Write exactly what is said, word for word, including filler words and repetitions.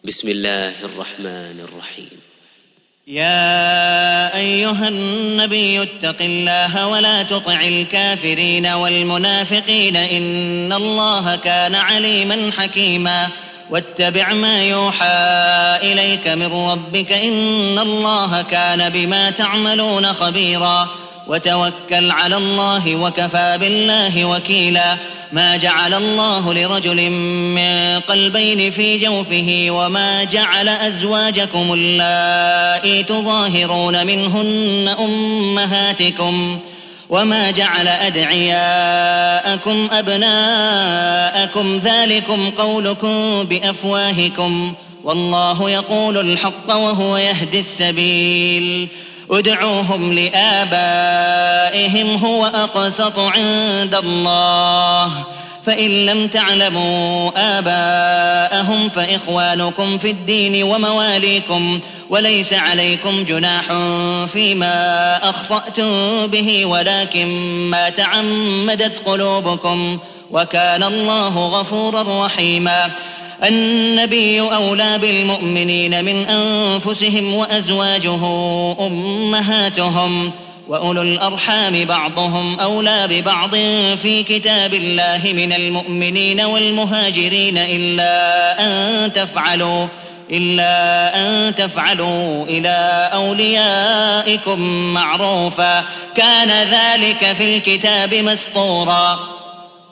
بسم الله الرحمن الرحيم. يا أيها النبي اتق الله ولا تطع الكافرين والمنافقين إن الله كان عليما حكيما واتبع ما يوحى إليك من ربك إن الله كان بما تعملون خبيرا وتوكل على الله وكفى بالله وكيلا ما جعل الله لرجل من قلبين في جوفه وما جعل أزواجكم اللائي تظاهرون منهن أمهاتكم وما جعل أدعياءكم أبناءكم ذلكم قولكم بأفواهكم والله يقول الحق وهو يهدي السبيل ادعوهم لآبائهم هو أقسط عند الله فإن لم تعلموا آباءهم فإخوانكم في الدين ومواليكم وليس عليكم جناح فيما أخطأتم به ولكن ما تعمدت قلوبكم وكان الله غفورا رحيما النبي أولى بالمؤمنين من أنفسهم وأزواجه أمهاتهم وأولو الأرحام بعضهم أولى ببعض في كتاب الله من المؤمنين والمهاجرين إلا أن تفعلوا إلا أن تفعلوا إلى أوليائكم معروفا كان ذلك في الكتاب مسطورا